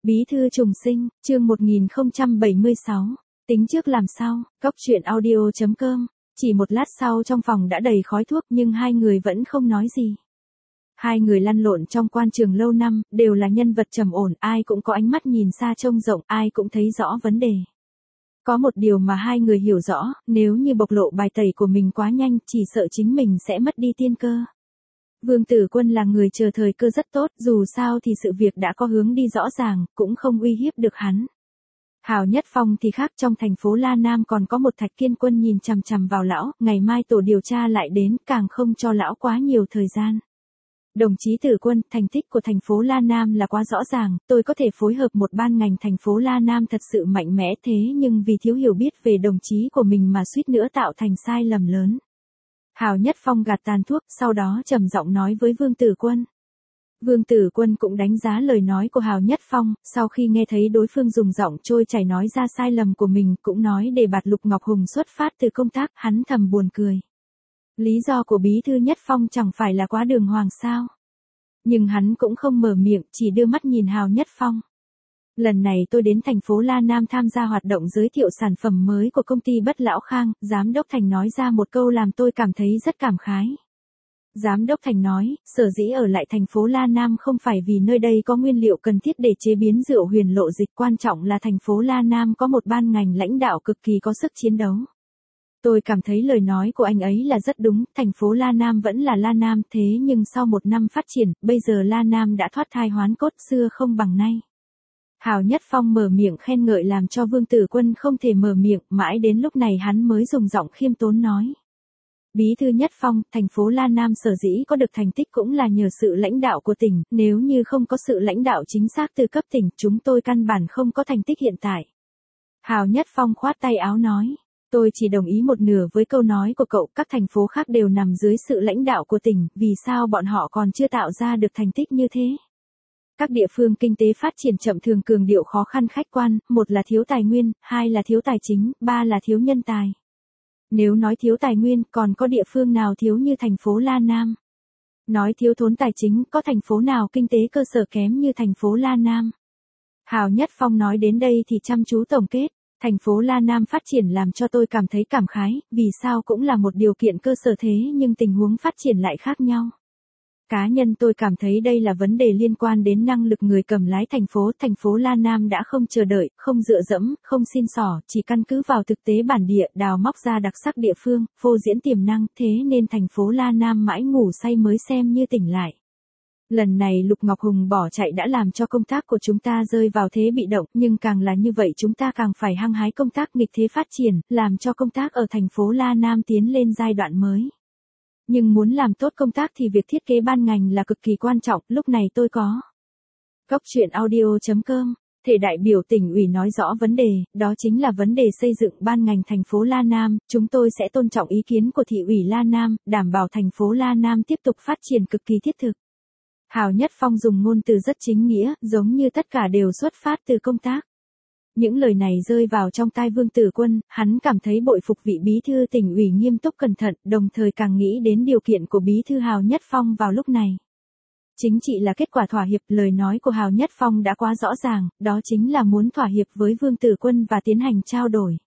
Bí thư trùng sinh, chương 1076. Tính trước làm sao, Cóc truyện audio.com. Chỉ một lát sau trong phòng đã đầy khói thuốc nhưng hai người vẫn không nói gì. Hai người lăn lộn trong quan trường lâu năm, đều là nhân vật trầm ổn, ai cũng có ánh mắt nhìn xa trông rộng, ai cũng thấy rõ vấn đề. Có một điều mà hai người hiểu rõ, nếu như bộc lộ bài tẩy của mình quá nhanh, chỉ sợ chính mình sẽ mất đi tiên cơ. Vương Tử Quân là người chờ thời cơ rất tốt, dù sao thì sự việc đã có hướng đi rõ ràng, cũng không uy hiếp được hắn. Hào Nhất Phong thì khác, trong thành phố La Nam còn có một Thạch Kiên Quân nhìn chằm chằm vào lão, ngày mai tổ điều tra lại đến, càng không cho lão quá nhiều thời gian. Đồng chí Tử Quân, thành tích của thành phố La Nam là quá rõ ràng, tôi có thể phối hợp một ban ngành thành phố La Nam thật sự mạnh mẽ, thế nhưng vì thiếu hiểu biết về đồng chí của mình mà suýt nữa tạo thành sai lầm lớn. Hào Nhất Phong gạt tàn thuốc, sau đó trầm giọng nói với Vương Tử Quân. Vương Tử Quân cũng đánh giá lời nói của Hào Nhất Phong, sau khi nghe thấy đối phương dùng giọng trôi chảy nói ra sai lầm của mình, cũng nói để bạt Lục Ngọc Hùng xuất phát từ công tác, hắn thầm buồn cười. Lý do của Bí thư Nhất Phong chẳng phải là quá đường hoàng sao? Nhưng hắn cũng không mở miệng, chỉ đưa mắt nhìn Hào Nhất Phong. Lần này tôi đến thành phố La Nam tham gia hoạt động giới thiệu sản phẩm mới của công ty Bất Lão Khang, Giám đốc Thành nói ra một câu làm tôi cảm thấy rất cảm khái. Giám đốc Thành nói, sở dĩ ở lại thành phố La Nam không phải vì nơi đây có nguyên liệu cần thiết để chế biến rượu huyền lộ dịch, quan trọng là thành phố La Nam có một ban ngành lãnh đạo cực kỳ có sức chiến đấu. Tôi cảm thấy lời nói của anh ấy là rất đúng, thành phố La Nam vẫn là La Nam, thế nhưng sau một năm phát triển, bây giờ La Nam đã thoát thai hoán cốt, xưa không bằng nay. Hào Nhất Phong mở miệng khen ngợi làm cho Vương Tử Quân không thể mở miệng, mãi đến lúc này hắn mới dùng giọng khiêm tốn nói. Bí thư Nhất Phong, thành phố La Nam sở dĩ có được thành tích cũng là nhờ sự lãnh đạo của tỉnh, nếu như không có sự lãnh đạo chính xác từ cấp tỉnh, chúng tôi căn bản không có thành tích hiện tại. Hào Nhất Phong khoát tay áo nói. Tôi chỉ đồng ý một nửa với câu nói của cậu, các thành phố khác đều nằm dưới sự lãnh đạo của tỉnh, vì sao bọn họ còn chưa tạo ra được thành tích như thế? Các địa phương kinh tế phát triển chậm thường cường điệu khó khăn khách quan, một là thiếu tài nguyên, hai là thiếu tài chính, ba là thiếu nhân tài. Nếu nói thiếu tài nguyên, còn có địa phương nào thiếu như thành phố La Nam? Nói thiếu thốn tài chính, có thành phố nào kinh tế cơ sở kém như thành phố La Nam? Hào Nhất Phong nói đến đây thì chăm chú tổng kết. Thành phố La Nam phát triển làm cho tôi cảm thấy cảm khái, vì sao cũng là một điều kiện cơ sở thế nhưng tình huống phát triển lại khác nhau. Cá nhân tôi cảm thấy đây là vấn đề liên quan đến năng lực người cầm lái thành phố La Nam đã không chờ đợi, không dựa dẫm, không xin xỏ, chỉ căn cứ vào thực tế bản địa, đào móc ra đặc sắc địa phương, phô diễn tiềm năng, thế nên thành phố La Nam mãi ngủ say mới xem như tỉnh lại. Lần này Lục Ngọc Hùng bỏ chạy đã làm cho công tác của chúng ta rơi vào thế bị động, nhưng càng là như vậy chúng ta càng phải hăng hái công tác nghịch thế phát triển, làm cho công tác ở thành phố La Nam tiến lên giai đoạn mới. Nhưng muốn làm tốt công tác thì việc thiết kế ban ngành là cực kỳ quan trọng, lúc này tôi có. Cóc truyện audio.com, thể đại biểu tỉnh ủy nói rõ vấn đề, đó chính là vấn đề xây dựng ban ngành thành phố La Nam, chúng tôi sẽ tôn trọng ý kiến của thị ủy La Nam, đảm bảo thành phố La Nam tiếp tục phát triển cực kỳ thiết thực. Hào Nhất Phong dùng ngôn từ rất chính nghĩa, giống như tất cả đều xuất phát từ công tác. Những lời này rơi vào trong tai Vương Tử Quân, hắn cảm thấy bội phục vị bí thư tỉnh ủy nghiêm túc cẩn thận, đồng thời càng nghĩ đến điều kiện của bí thư Hào Nhất Phong vào lúc này. Chính trị là kết quả thỏa hiệp, lời nói của Hào Nhất Phong đã quá rõ ràng, đó chính là muốn thỏa hiệp với Vương Tử Quân và tiến hành trao đổi.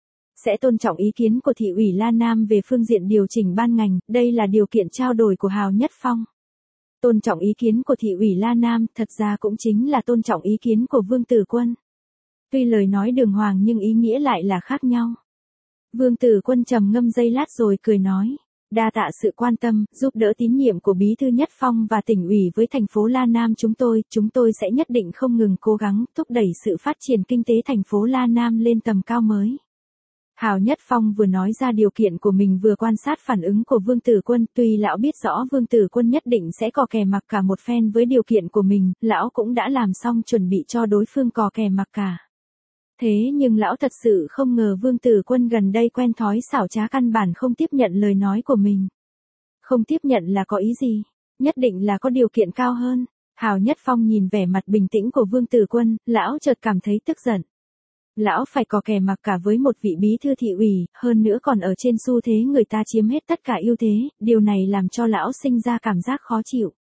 Sẽ tôn trọng ý kiến của thị ủy La Nam về phương diện điều chỉnh ban ngành, đây là điều kiện trao đổi của Hào Nhất Phong. Tôn trọng ý kiến của thị ủy La Nam, thật ra cũng chính là tôn trọng ý kiến của Vương Tử Quân. Tuy lời nói đường hoàng nhưng ý nghĩa lại là khác nhau. Vương Tử Quân trầm ngâm giây lát rồi cười nói, đa tạ sự quan tâm, giúp đỡ tín nhiệm của Bí thư Nhất Phong và tỉnh ủy với thành phố La Nam chúng tôi sẽ nhất định không ngừng cố gắng, thúc đẩy sự phát triển kinh tế thành phố La Nam lên tầm cao mới. Hào Nhất Phong vừa nói ra điều kiện của mình vừa quan sát phản ứng của Vương Tử Quân, tuy lão biết rõ Vương Tử Quân nhất định sẽ cò kè mặc cả một phen với điều kiện của mình, lão cũng đã làm xong chuẩn bị cho đối phương cò kè mặc cả. Thế nhưng lão thật sự không ngờ Vương Tử Quân gần đây quen thói xảo trá căn bản không tiếp nhận lời nói của mình. Không tiếp nhận là có ý gì? Nhất định là có điều kiện cao hơn. Hào Nhất Phong nhìn vẻ mặt bình tĩnh của Vương Tử Quân, lão chợt cảm thấy tức giận. Lão phải cò kè mặc cả với một vị bí thư thị ủy, hơn nữa còn ở trên xu thế người ta chiếm hết tất cả ưu thế, điều này làm cho lão sinh ra cảm giác khó chịu.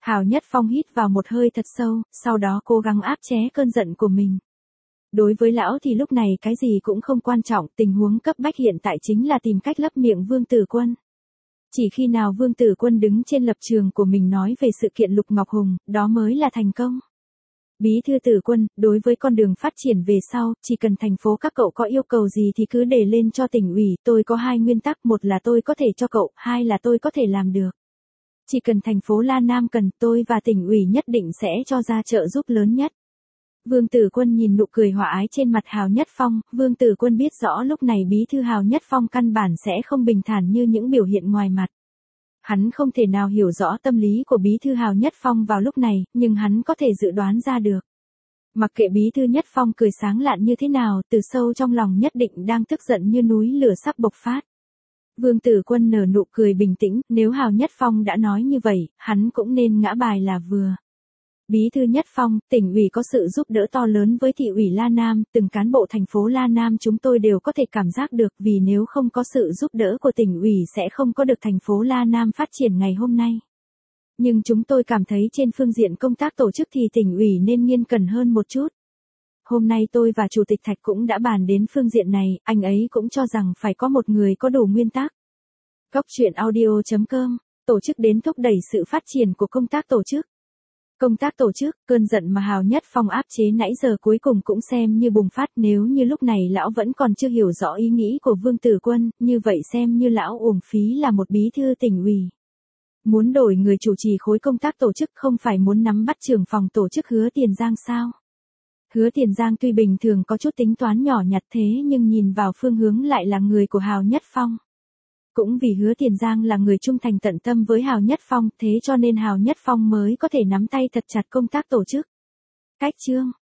Hào Nhất Phong hít vào một hơi thật sâu, sau đó cố gắng áp chế cơn giận của mình. Đối với lão thì lúc này cái gì cũng không quan trọng, tình huống cấp bách hiện tại chính là tìm cách lấp miệng Vương Tử Quân. Chỉ khi nào Vương Tử Quân đứng trên lập trường của mình nói về sự kiện Lục Ngọc Hùng, đó mới là thành công. Bí thư Tử Quân, đối với con đường phát triển về sau, chỉ cần thành phố các cậu có yêu cầu gì thì cứ đề lên cho tỉnh ủy, tôi có 2 nguyên tắc, một là tôi có thể cho cậu, 2 là tôi có thể làm được. Chỉ cần thành phố La Nam cần, tôi và tỉnh ủy nhất định sẽ cho ra trợ giúp lớn nhất. Vương Tử Quân nhìn nụ cười hòa ái trên mặt Hào Nhất Phong, Vương Tử Quân biết rõ lúc này bí thư Hào Nhất Phong căn bản sẽ không bình thản như những biểu hiện ngoài mặt. Hắn không thể nào hiểu rõ tâm lý của bí thư Hào Nhất Phong vào lúc này, nhưng hắn có thể dự đoán ra được. Mặc kệ bí thư Nhất Phong cười sáng lạn như thế nào, từ sâu trong lòng nhất định đang tức giận như núi lửa sắp bộc phát. Vương Tử Quân nở nụ cười bình tĩnh, nếu Hào Nhất Phong đã nói như vậy, hắn cũng nên ngã bài là vừa. Bí thư Nhất Phong, tỉnh ủy có sự giúp đỡ to lớn với thị ủy La Nam, từng cán bộ thành phố La Nam chúng tôi đều có thể cảm giác được, vì nếu không có sự giúp đỡ của tỉnh ủy sẽ không có được thành phố La Nam phát triển ngày hôm nay. Nhưng chúng tôi cảm thấy trên phương diện công tác tổ chức thì tỉnh ủy nên nghiên cẩn hơn một chút. Hôm nay tôi và Chủ tịch Thạch cũng đã bàn đến phương diện này, anh ấy cũng cho rằng phải có một người có đủ nguyên tắc. Goctruyện.audio.com, tổ chức đến thúc đẩy sự phát triển của công tác tổ chức. Công tác tổ chức, cơn giận mà Hào Nhất Phong áp chế nãy giờ cuối cùng cũng xem như bùng phát, nếu như lúc này lão vẫn còn chưa hiểu rõ ý nghĩ của Vương Tử Quân, như vậy xem như lão uổng phí là một bí thư tỉnh ủy. Muốn đổi người chủ trì khối công tác tổ chức không phải muốn nắm bắt trưởng phòng tổ chức Hứa Tiền Giang sao? Hứa Tiền Giang tuy bình thường có chút tính toán nhỏ nhặt thế nhưng nhìn vào phương hướng lại là người của Hào Nhất Phong. Cũng vì Hứa Tiền Giang là người trung thành tận tâm với Hào Nhất Phong, thế cho nên Hào Nhất Phong mới có thể nắm tay thật chặt công tác tổ chức. Cách chương